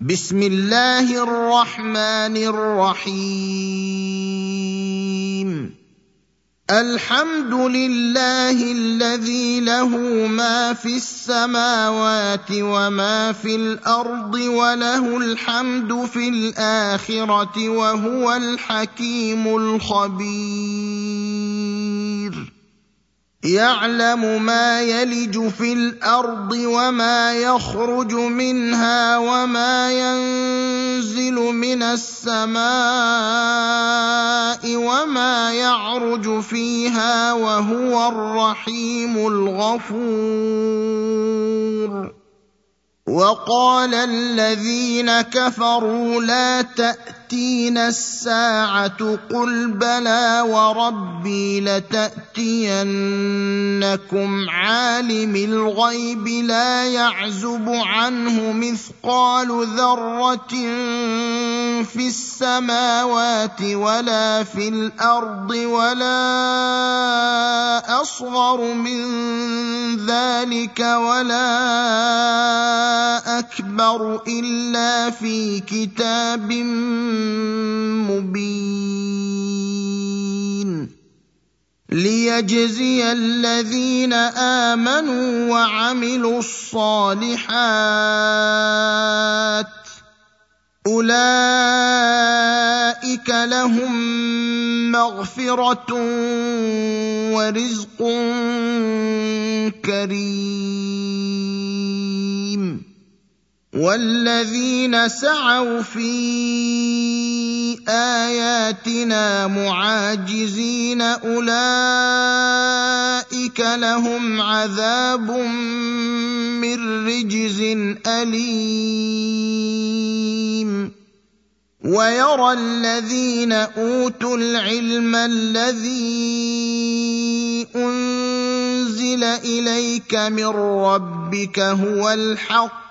بسم الله الرحمن الرحيم. الحمد لله الذي له ما في السماوات وما في الارض وله الحمد في الاخره وهو الحكيم الخبير. يعلم ما يلج في الارض وما يخرج منها وما ينزل من السماء وما يعرج فيها وهو الرحيم الغفور. وقال الذين كفروا لا تأتينا الساعة قل بلى وربي لتأتينكم عالم الغيب لا يعزب عنه مثقال ذرة في السماوات ولا في الأرض ولا أصغر من ذلك ولا أكبر إلا في كتاب مبين. ليجزي الذين آمنوا وعملوا الصالحات أولئك لهم مغفرة ورزق كريم. والذين سعوا في آياتنا معاجزين أولئك لهم عذاب من رجز أليم. ويرى الذين أوتوا العلم الذي أنزل إليك من ربك هو الحق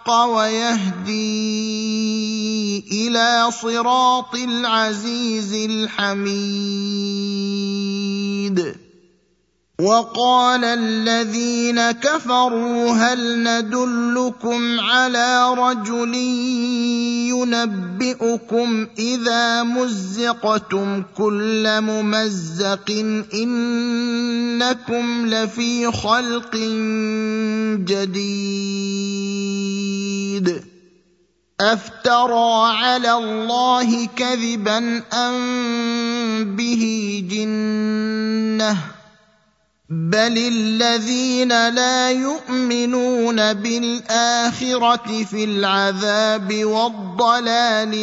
ويهدي إلى صراط العزيز الحميد. وقال الذين كفروا هل ندلكم على رجل ينبئكم إذا مزقتم كل ممزق إنكم لفي خلق جديد. أفترى على الله كذبا أم به جنة بل الذين لا يؤمنون بالآخرة في العذاب والضلال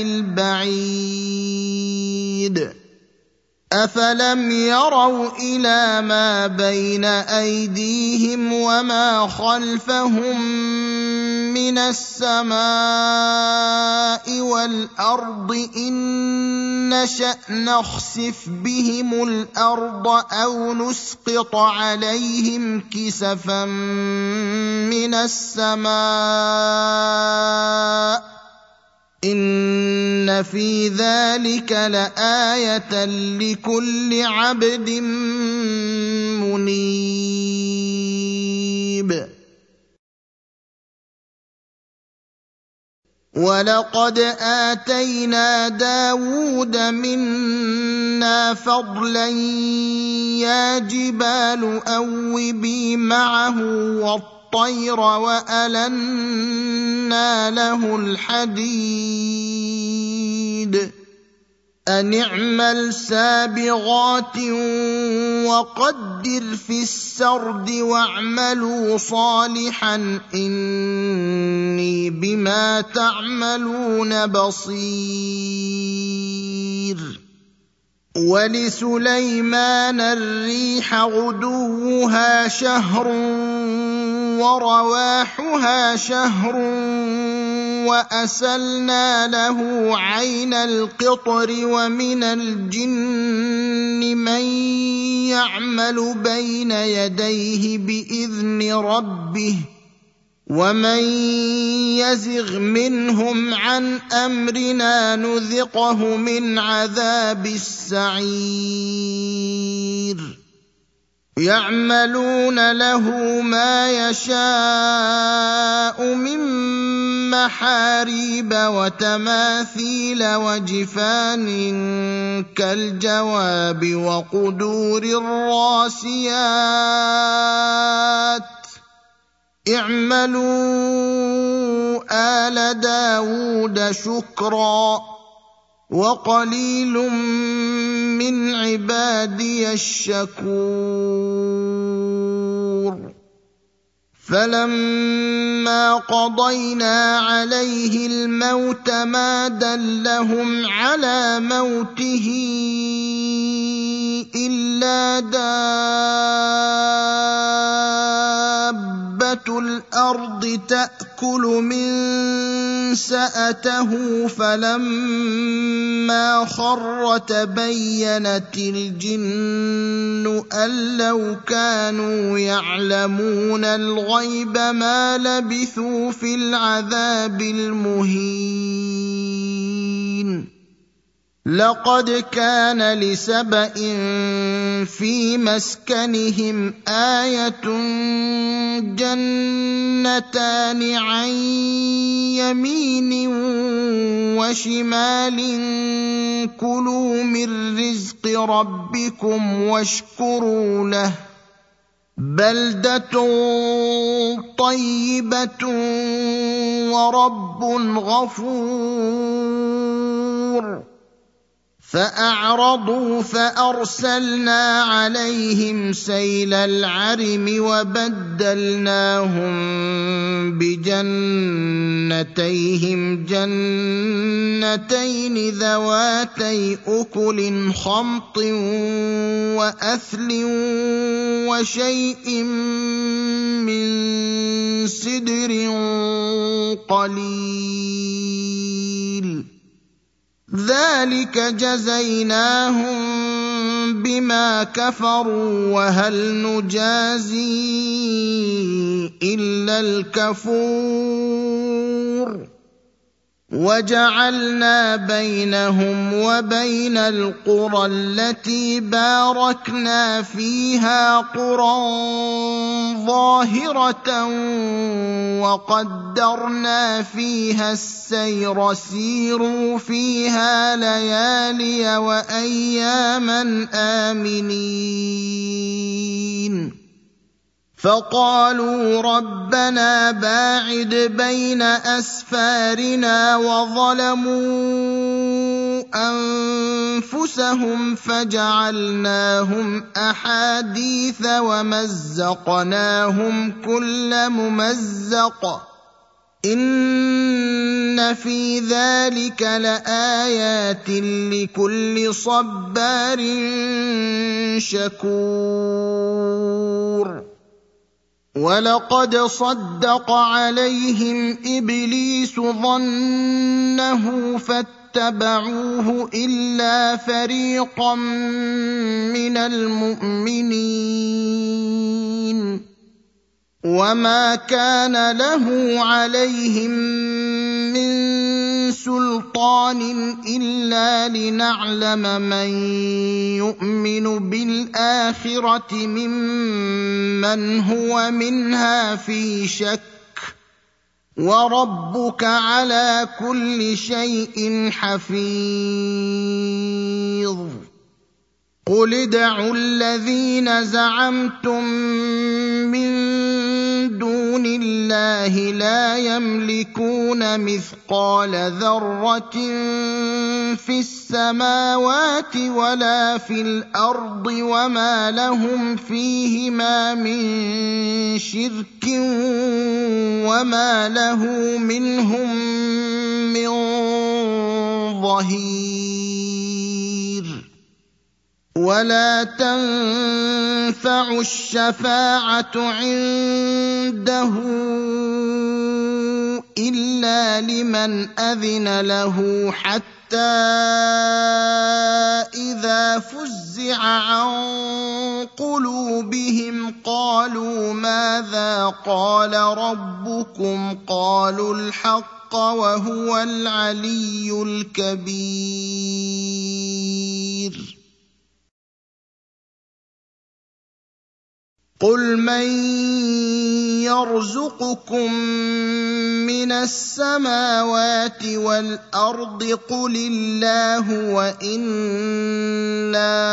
البعيد. أفلم يروا إلى ما بين أيديهم وما خلفهم من السماء والأرض إن نشأ نخسف بهم الأرض أو نسقط عليهم كسفا من السماء إن في ذلك لآية لكل عبد منيب. ولقد آتينا داود منا فضلا يا جبال أوبي معه والطير وألنا له الحديد أن اعمل سابغات وقدر في السرد واعملوا صالحا إني بما تعملون بصير. ولسليمان الريح غدوها شهر ورواحها شهر وأسلنا له عين القطر ومن الجن من يعمل بين يديه بإذن ربه ومن يزغ منهم عن أمرنا نذقه من عذاب السعير. يعملون له ما يشاء من محاريب وتماثيل وجفان كالجواب وقدور الراسيات اعملوا آل داود شكرا وقليل من عبادي الشكور فلما قضينا عليه الموت ما دلهم على موته إلا دابة الأرض تأكل من سأته فلما خر تبينت الجن أن لو كانوا يعلمون الغيب ما لبثوا في العذاب المهين لقد كان لسبإ في مسكنهم آية جنتان عن يمين وشمال كلوا من رزق ربكم واشكروا له بلدة طيبة ورب غفور فأعرضوا فأرسلنا عليهم سيل العرم وبدلناهم بجنتيهم جنتين ذواتي أكل خمط وأثل وشيء من سدر قليل ذلك جزيناهم بما كفروا وهل نجازي إلا الكفور وجعلنا بينهم وبين القرى التي باركنا فيها قرى ظاهرة وقدرنا فيها السير سيروا فيها ليالي وأياما آمنين فقالوا ربنا باعد بين أسفارنا وظلموا أنفسهم فجعلناهم أحاديث ومزقناهم كل ممزق إن في ذلك لآيات لكل صبار شكور ولقد صدق عليهم إبليس ظنه فاتبعوه إلا فريقا من المؤمنين وما كان له عليهم من سلطان إلا لنعلم من يؤمن بالآخرة ممن هو منها في شك وربك على كل شيء حفيظ قل ادعوا الذين زعمتم من دون الله لا يملكون مثقال ذرة في السماوات ولا في الأرض وما لهم فيهما من شرك وما له منهم من ظهير ولا تنفع الشفاعة عنده إلا لمن أذن له حتى إذا فزع عن قلوبهم قالوا ماذا قال ربكم قالوا الحق وهو العلي الكبير قل من يرزقكم من السماوات والارض قل الله وانا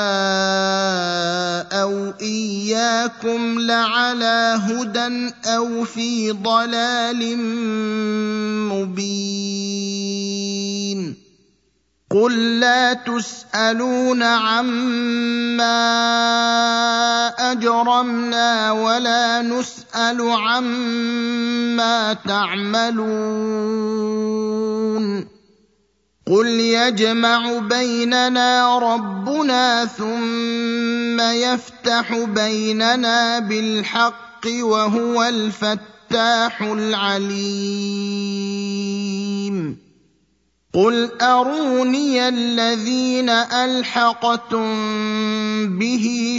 او اياكم لعلى هدى او في ضلال مبين قل لا تسالون عما اجرمنا ولا نسال عما تعملون قل يجمع بيننا ربنا ثم يفتح بيننا بالحق وهو الفتاح العليم قل اروني الذين الحقتم به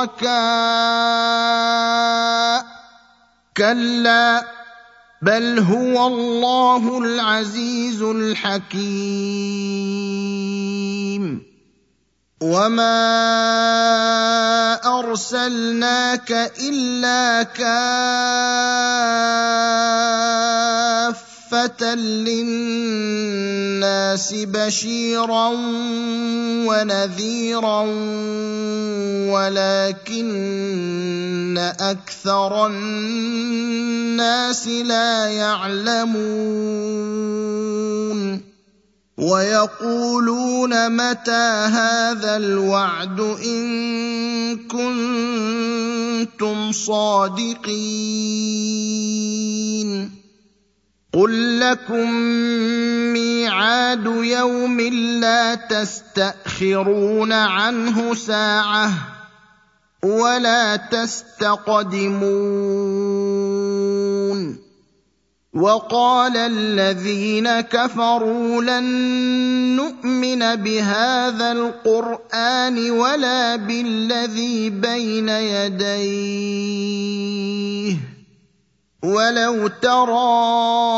شركاء كلا بل هو الله العزيز الحكيم وما ارسلناك الا كافة للناس بشيرا ونذيرا ولكن اكثر الناس لا يعلمون ويقولون متى هذا الوعد ان كنتم صادقين قل لكم ميعاد يوم لا تستأخرون عنه ساعة ولا تستقدمون وقال الذين كفروا لن نؤمن بهذا القرآن ولا بالذي بين يديه ولو ترى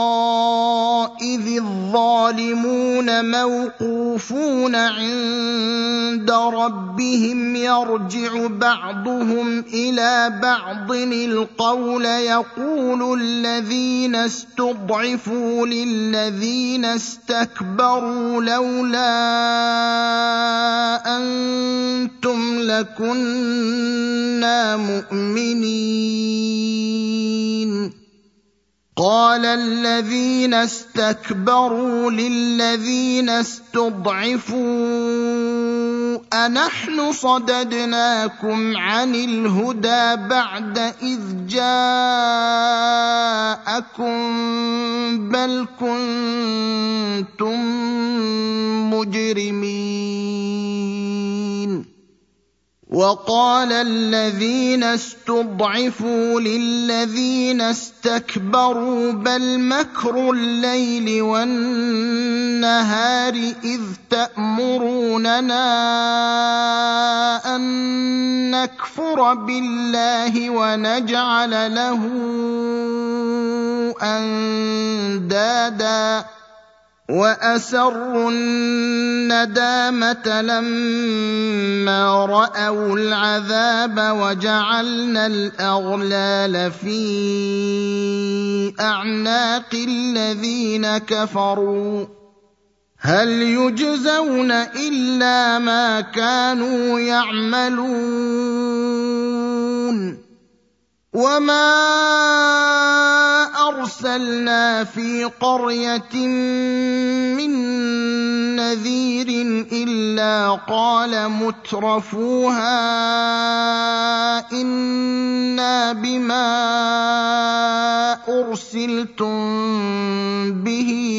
إذ الظالمون موقوفون عند ربهم يرجع بعضهم إلى بعض القول يقول الذين استضعفوا للذين استكبروا لولا أنتم لكنا مؤمنين قال الذين استكبروا للذين استضعفوا أنحن صددناكم عن الهدى بعد إذ جاءكم بل كنتم مجرمين وقال الذين استضعفوا للذين استكبروا بل مكر الليل والنهار إذ تأمروننا أن نكفر بالله ونجعل له أندادا وأسروا الندامة لما رأوا العذاب وجعلنا الأغلال في أعناق الذين كفروا هل يجزون إلا ما كانوا يعملون وما أرسلنا في قرية من نذير إلا قال مترفوها إنا بما أرسلتم به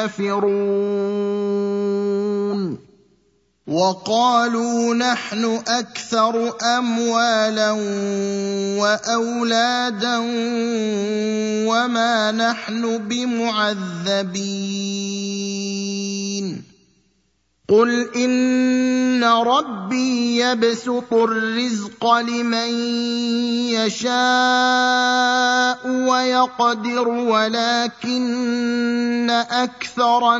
كافرون وقالوا نحن أكثر أموالا وأولادا وما نحن بمعذبين قل إن ربي يبسط الرزق لمن يشاء ويقدر ولكن أكثر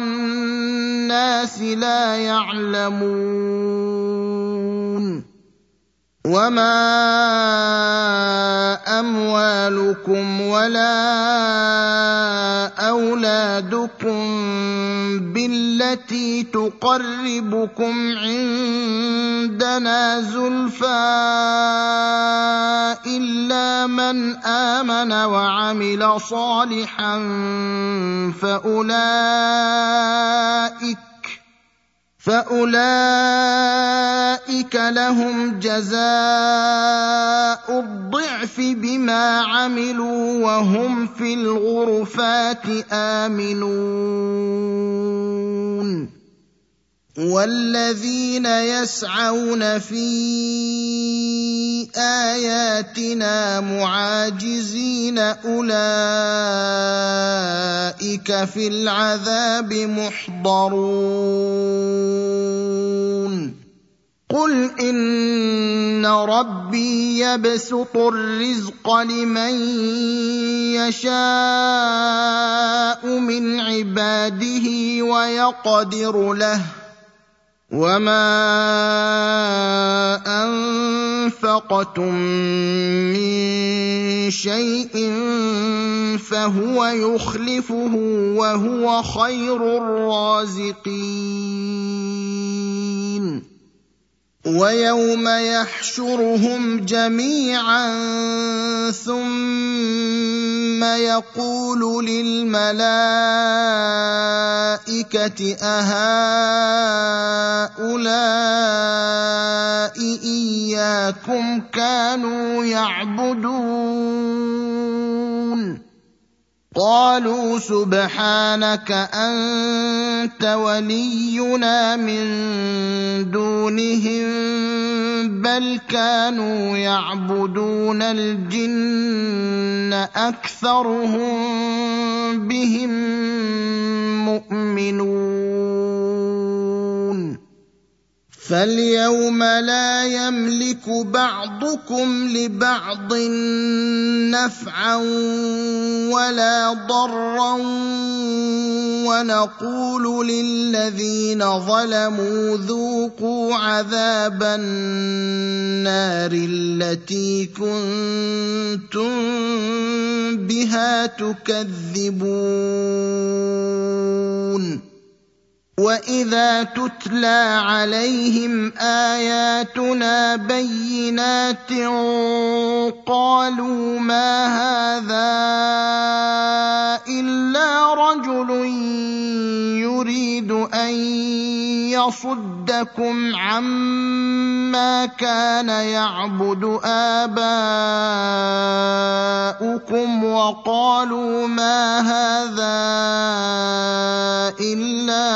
الناس لا يعلمون وما أموالكم ولا أولادكم بالتي تقربكم عندنا زلفى إلا من آمن وعمل صالحا فأولئك لهم جزاء الضعف بما عملوا وهم في الغرفات آمنون والذين يسعون في آياتنا معاجزين أولئك في العذاب محضرون قل إن ربي يبسط الرزق لمن يشاء من عباده ويقدر له وما أنفقتم من شيء فهو يخلفه وهو خير الرازقين ويوم يحشرهم جميعا ثم يقول للملائكة أهؤلاء إياكم كانوا يعبدون قالوا سبحانك أنت ولينا من دونهم بل كانوا يعبدون الجن أكثرهم بهم مؤمنون فاليوم لا يملك بعضكم لبعض نفعا ولا ضرا ونقول للذين ظلموا ذوقوا عذاب النار التي كنتم بها تكذبون وإذا تتلى عليهم آياتنا بينات قالوا ما هذا إلا رجل يريد أن يصدكم عما كان يعبد آباؤكم وقالوا ما هذا إلا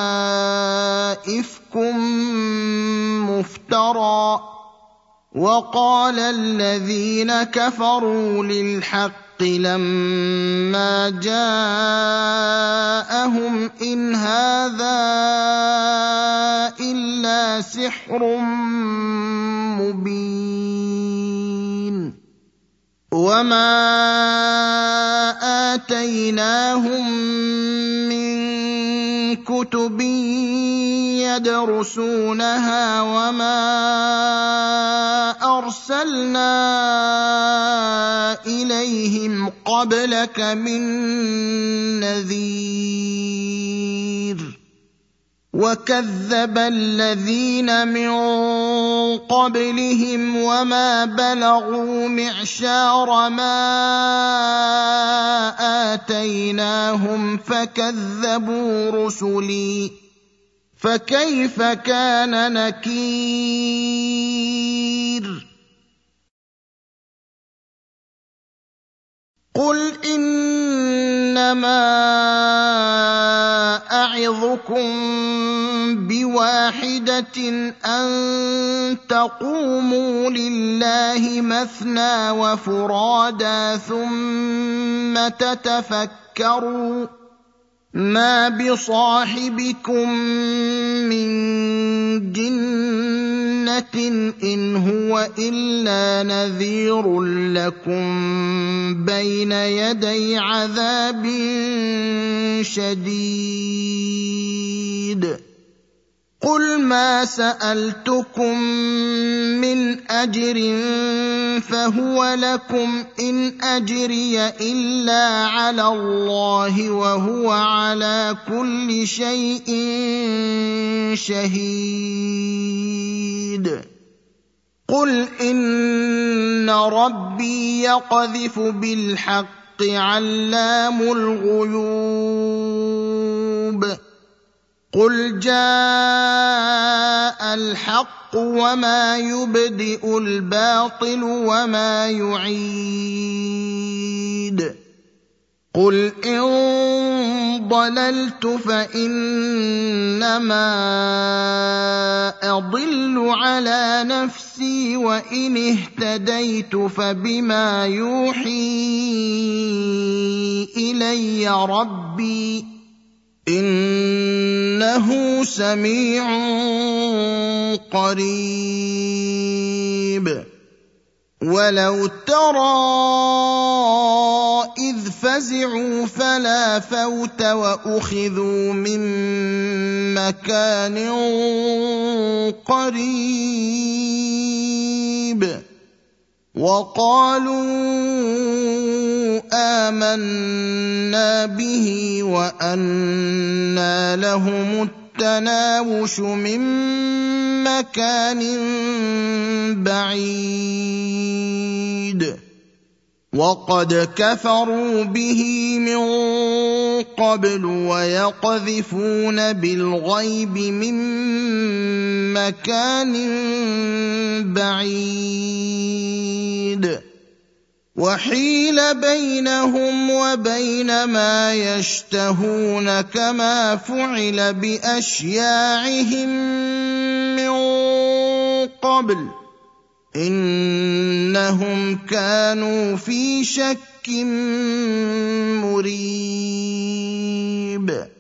إفك مفترى وقال الذين كفروا للحق لما جاءهم إن هذا إلا سحر مبين وما آتيناهم من كتب يدرسونها وما أرسلنا إليهم قبلك من نذير وكذب الذين من قبلهم وما بلغوا معشار ما آتيناهم فكذبوا رسلي فكيف كان نكير قل إنما أعظكم بواحدة أن تقوموا لله مثنى وفرادا ثم تتفكروا ما بصاحبكم من جنة إن هو إلا نذير لكم بين يدي عذاب شديد قل ما سألتكم من أجر فهو لكم إن أجري إلا على الله وهو على كل شيء شهيد قل إن ربي يقذف بالحق علام الغيوب قل جاء الحق وما يبدئ الباطل وما يعيد قل إن ضللت فإنما أضل على نفسي وإن اهتديت فبما يوحي إلي ربي إنه سميع قريب ولو ترى إذ فزعوا فلا فوت وأخذوا من مكان قريب وقالوا آمنا به وأنى لهم التناوش من مكان بعيد وقد كفروا به من قبل ويقذفون بالغيب من مكان بعيد وحيل بينهم وبين ما يشتهون كما فعل بأشياعهم من قبل إنهم كانوا في شك مريب